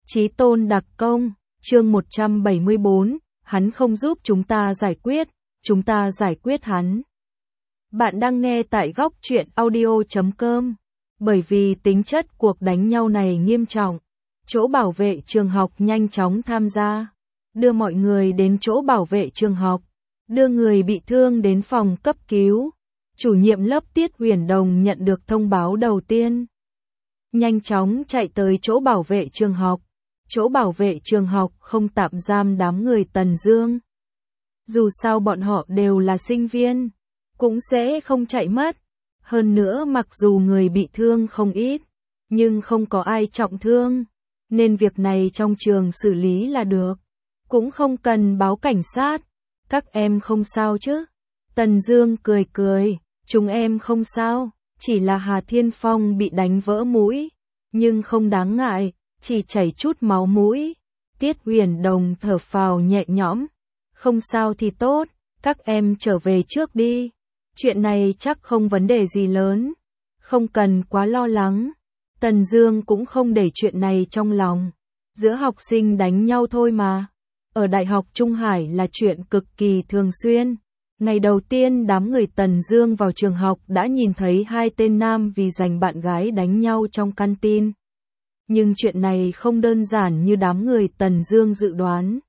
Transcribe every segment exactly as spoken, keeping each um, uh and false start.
Chí tôn đặc công, chương một trăm bảy mươi bốn, hắn không giúp chúng ta giải quyết, chúng ta giải quyết hắn. Bạn đang nghe tại góc truyện audio chấm com. Bởi vì tính chất cuộc đánh nhau này nghiêm trọng, chỗ bảo vệ trường học nhanh chóng tham gia, đưa mọi người đến chỗ bảo vệ trường học, đưa người bị thương đến phòng cấp cứu. Chủ nhiệm lớp Tiết Huyền Đồng nhận được thông báo đầu tiên, nhanh chóng chạy tới chỗ bảo vệ trường học. Chỗ bảo vệ trường học không tạm giam đám người Tần Dương. Dù sao bọn họ đều là sinh viên, cũng sẽ không chạy mất. Hơn nữa mặc dù người bị thương không ít, nhưng không có ai trọng thương, nên việc này trong trường xử lý là được. Cũng không cần báo cảnh sát. Các em không sao chứ? Tần Dương cười cười, chúng em không sao, chỉ là Hà Thiên Phong bị đánh vỡ mũi, nhưng không đáng ngại. Chỉ chảy chút máu mũi. Tiết Huyền Đồng thở phào nhẹ nhõm. Không sao thì tốt, các em trở về trước đi. Chuyện này chắc không vấn đề gì lớn. Không cần quá lo lắng. Tần Dương cũng không để chuyện này trong lòng. Giữa học sinh đánh nhau thôi mà. Ở Đại học Trung Hải là chuyện cực kỳ thường xuyên. Ngày đầu tiên đám người Tần Dương vào trường học đã nhìn thấy hai tên nam vì giành bạn gái đánh nhau trong canteen. Nhưng chuyện này không đơn giản như đám người Tần Dương dự đoán.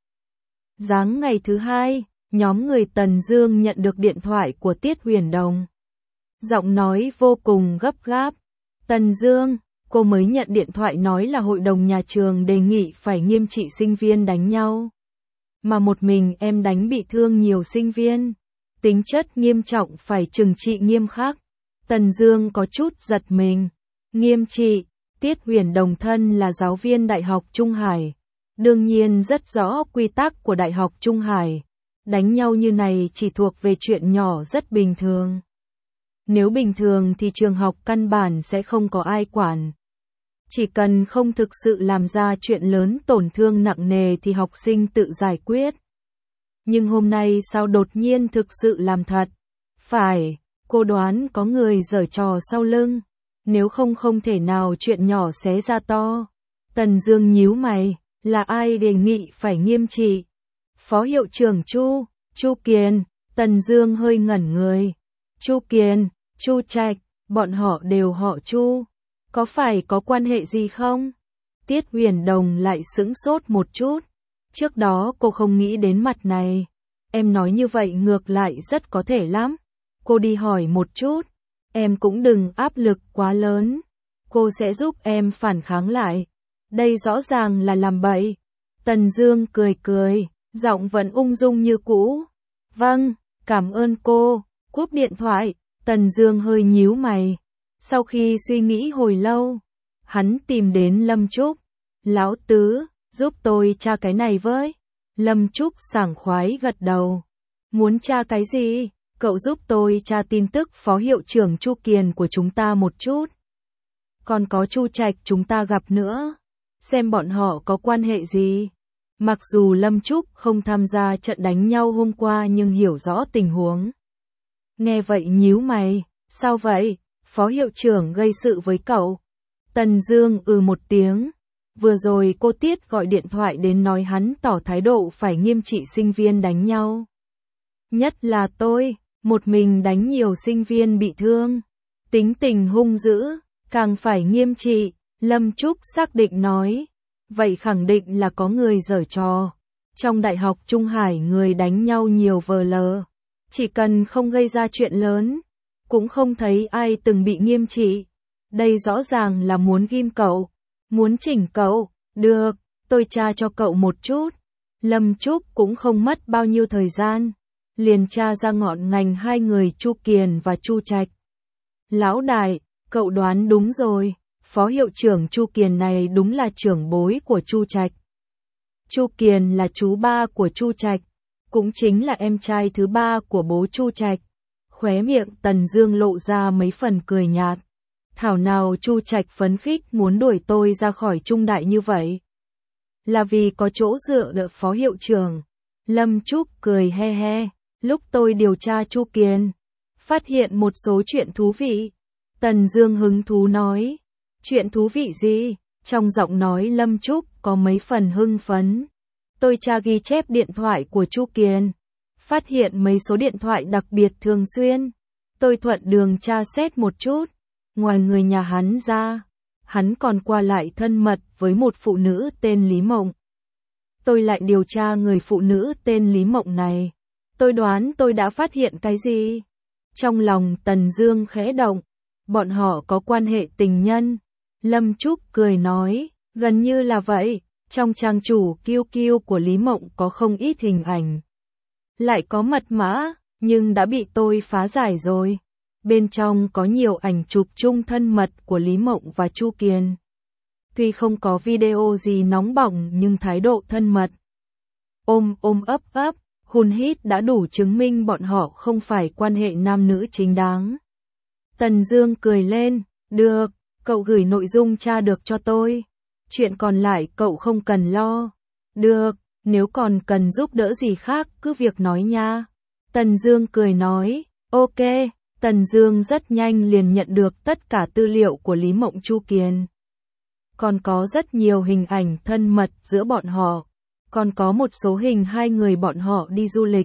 Sáng ngày thứ hai, nhóm người Tần Dương nhận được điện thoại của Tiết Huyền Đồng. Giọng nói vô cùng gấp gáp. Tần Dương, cô mới nhận điện thoại nói là hội đồng nhà trường đề nghị phải nghiêm trị sinh viên đánh nhau. Mà một mình em đánh bị thương nhiều sinh viên. Tính chất nghiêm trọng phải trừng trị nghiêm khắc. Tần Dương có chút giật mình. Nghiêm trị. Tiết Huyền Đồng thân là giáo viên Đại học Trung Hải, đương nhiên rất rõ quy tắc của Đại học Trung Hải. Đánh nhau như này chỉ thuộc về chuyện nhỏ rất bình thường. Nếu bình thường thì trường học căn bản sẽ không có ai quản. Chỉ cần không thực sự làm ra chuyện lớn tổn thương nặng nề thì học sinh tự giải quyết. Nhưng hôm nay sao đột nhiên thực sự làm thật? Phải, cô đoán có người giở trò sau lưng. Nếu không không thể nào chuyện nhỏ xé ra to. Tần Dương nhíu mày, là ai đề nghị phải nghiêm trị? Phó hiệu trưởng Chu, Chu Kiền. Tần Dương hơi ngẩn người. Chu Kiền, Chu Trạch, bọn họ đều họ Chu. Có phải có quan hệ gì không? Tiết Huyền Đồng lại sững sốt một chút. Trước đó cô không nghĩ đến mặt này. Em nói như vậy ngược lại rất có thể lắm. Cô đi hỏi một chút. Em cũng đừng áp lực quá lớn. Cô sẽ giúp em phản kháng lại. Đây rõ ràng là làm bậy. Tần Dương cười cười, giọng vẫn ung dung như cũ. Vâng, cảm ơn cô. Cúp điện thoại, Tần Dương hơi nhíu mày. Sau khi suy nghĩ hồi lâu, hắn tìm đến Lâm Trúc. Lão Tứ, giúp tôi tra cái này với. Lâm Trúc sảng khoái gật đầu. Muốn tra cái gì? Cậu giúp tôi tra tin tức phó hiệu trưởng Chu Kiền của chúng ta một chút. Còn có Chu Trạch chúng ta gặp nữa. Xem bọn họ có quan hệ gì. Mặc dù Lâm Trúc không tham gia trận đánh nhau hôm qua nhưng hiểu rõ tình huống. Nghe vậy nhíu mày. Sao vậy? Phó hiệu trưởng gây sự với cậu. Tần Dương ừ một tiếng. Vừa rồi cô Tiết gọi điện thoại đến nói hắn tỏ thái độ phải nghiêm trị sinh viên đánh nhau. Nhất là tôi. Một mình đánh nhiều sinh viên bị thương, tính tình hung dữ, càng phải nghiêm trị. Lâm Trúc xác định nói, vậy khẳng định là có người giở trò. Trong Đại học Trung Hải người đánh nhau nhiều vờ lờ, chỉ cần không gây ra chuyện lớn, cũng không thấy ai từng bị nghiêm trị. Đây rõ ràng là muốn ghim cậu, muốn chỉnh cậu. Được, tôi tra cho cậu một chút. Lâm Trúc cũng không mất bao nhiêu thời gian. Liền tra ra ngọn ngành hai người Chu Kiền và Chu Trạch. Lão đại, cậu đoán đúng rồi, phó hiệu trưởng Chu Kiền này đúng là trưởng bối của Chu Trạch. Chu Kiền là chú ba của Chu Trạch, cũng chính là em trai thứ ba của bố Chu Trạch. Khóe miệng Tần Dương lộ ra mấy phần cười nhạt. Thảo nào Chu Trạch phấn khích muốn đuổi tôi ra khỏi Trung Đại như vậy? Là vì có chỗ dựa đỡ phó hiệu trưởng. Lâm Trúc cười he he. Lúc tôi điều tra Chu Kiền, phát hiện một số chuyện thú vị. Tần Dương hứng thú nói. Chuyện thú vị gì? Trong giọng nói Lâm Trúc có mấy phần hưng phấn. Tôi tra ghi chép điện thoại của Chu Kiền, phát hiện mấy số điện thoại đặc biệt thường xuyên. Tôi thuận đường tra xét một chút. Ngoài người nhà hắn ra, hắn còn qua lại thân mật với một phụ nữ tên Lý Mộng. Tôi lại điều tra người phụ nữ tên Lý Mộng này. Tôi đoán tôi đã phát hiện cái gì? Trong lòng Tần Dương khẽ động. Bọn họ có quan hệ tình nhân. Lâm Trúc cười nói, gần như là vậy. Trong trang chủ Kiêu Kiêu của Lý Mộng có không ít hình ảnh. Lại có mật mã, nhưng đã bị tôi phá giải rồi. Bên trong có nhiều ảnh chụp chung thân mật của Lý Mộng và Chu Kiền. Tuy không có video gì nóng bỏng nhưng thái độ thân mật, ôm ôm ấp ấp, hôn hít đã đủ chứng minh bọn họ không phải quan hệ nam nữ chính đáng. Tần Dương cười lên, được, cậu gửi nội dung tra được cho tôi. Chuyện còn lại cậu không cần lo. Được, nếu còn cần giúp đỡ gì khác cứ việc nói nha. Tần Dương cười nói, ok. Tần Dương rất nhanh liền nhận được tất cả tư liệu của Lý Mộng Chu Kiền. Còn có rất nhiều hình ảnh thân mật giữa bọn họ. Còn có một số hình hai người bọn họ đi du lịch.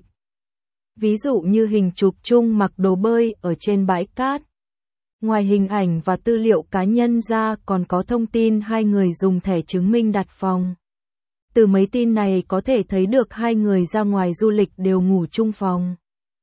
Ví dụ như hình chụp chung mặc đồ bơi ở trên bãi cát. Ngoài hình ảnh và tư liệu cá nhân ra còn có thông tin hai người dùng thẻ chứng minh đặt phòng. Từ mấy tin này có thể thấy được hai người ra ngoài du lịch đều ngủ chung phòng.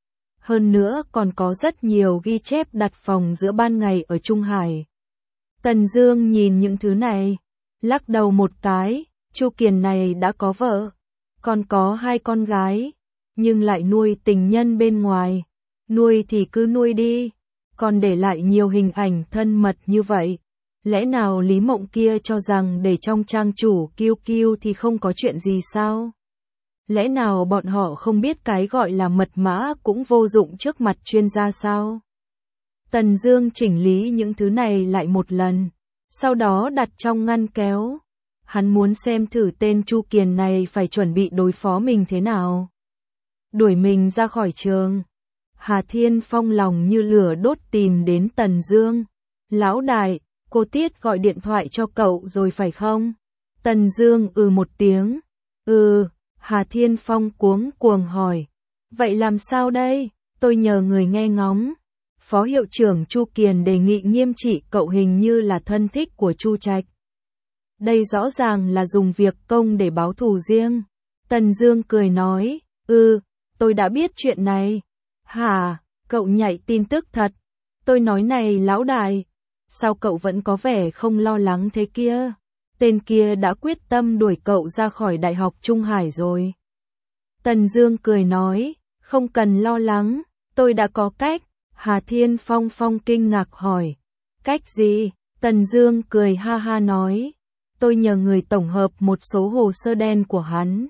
Hơn nữa còn có rất nhiều ghi chép đặt phòng giữa ban ngày ở Trung Hải. Tần Dương nhìn những thứ này, lắc đầu một cái, Chu Kiền này đã có vợ, còn có hai con gái, nhưng lại nuôi tình nhân bên ngoài. Nuôi thì cứ nuôi đi, còn để lại nhiều hình ảnh thân mật như vậy. Lẽ nào Lý Mộng kia cho rằng để trong trang chủ Kiêu Kiêu thì không có chuyện gì sao? Lẽ nào bọn họ không biết cái gọi là mật mã cũng vô dụng trước mặt chuyên gia sao? Tần Dương chỉnh lý những thứ này lại một lần, sau đó đặt trong ngăn kéo. Hắn muốn xem thử tên Chu Kiền này phải chuẩn bị đối phó mình thế nào. Đuổi mình ra khỏi trường. Hà Thiên Phong lòng như lửa đốt tìm đến Tần Dương. Lão đại, cô Tiết gọi điện thoại cho cậu rồi phải không? Tần Dương ừ một tiếng. Ừ. Hà Thiên Phong cuống cuồng hỏi. Vậy làm sao đây? Tôi nhờ người nghe ngóng. Phó hiệu trưởng Chu Kiền đề nghị nghiêm trị cậu, hình như là thân thích của Chu Trạch. Đây rõ ràng là dùng việc công để báo thù riêng. Tần Dương cười nói, ừ, tôi đã biết chuyện này. Hả, cậu nhạy tin tức thật. Tôi nói này lão đại, sao cậu vẫn có vẻ không lo lắng thế kia? Tên kia đã quyết tâm đuổi cậu ra khỏi Đại học Trung Hải rồi. Tần Dương cười nói, không cần lo lắng, tôi đã có cách. Hà Thiên Phong Phong kinh ngạc hỏi, cách gì? Tần Dương cười ha ha nói, tôi nhờ người tổng hợp một số hồ sơ đen của hắn.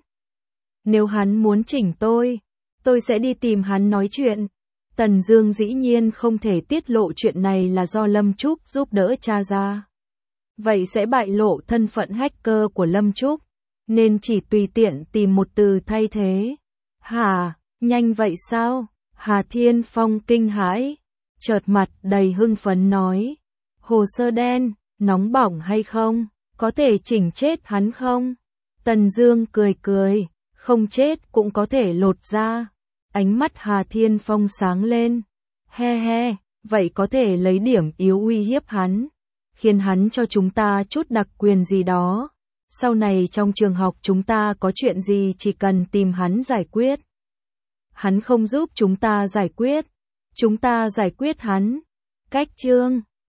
Nếu hắn muốn chỉnh tôi, tôi sẽ đi tìm hắn nói chuyện. Tần Dương dĩ nhiên không thể tiết lộ chuyện này là do Lâm Trúc giúp đỡ tra ra. Vậy sẽ bại lộ thân phận hacker của Lâm Trúc, nên chỉ tùy tiện tìm một từ thay thế. Hả, nhanh vậy sao? Hà Thiên Phong kinh hãi, chợt mặt đầy hưng phấn nói, hồ sơ đen, nóng bỏng hay không? Có thể chỉnh chết hắn không? Tần Dương cười cười, không chết cũng có thể lột ra. Ánh mắt Hà Thiên Phong sáng lên. He he, vậy có thể lấy điểm yếu uy hiếp hắn, khiến hắn cho chúng ta chút đặc quyền gì đó. Sau này trong trường học chúng ta có chuyện gì chỉ cần tìm hắn giải quyết. Hắn không giúp chúng ta giải quyết, chúng ta giải quyết hắn. Cách chương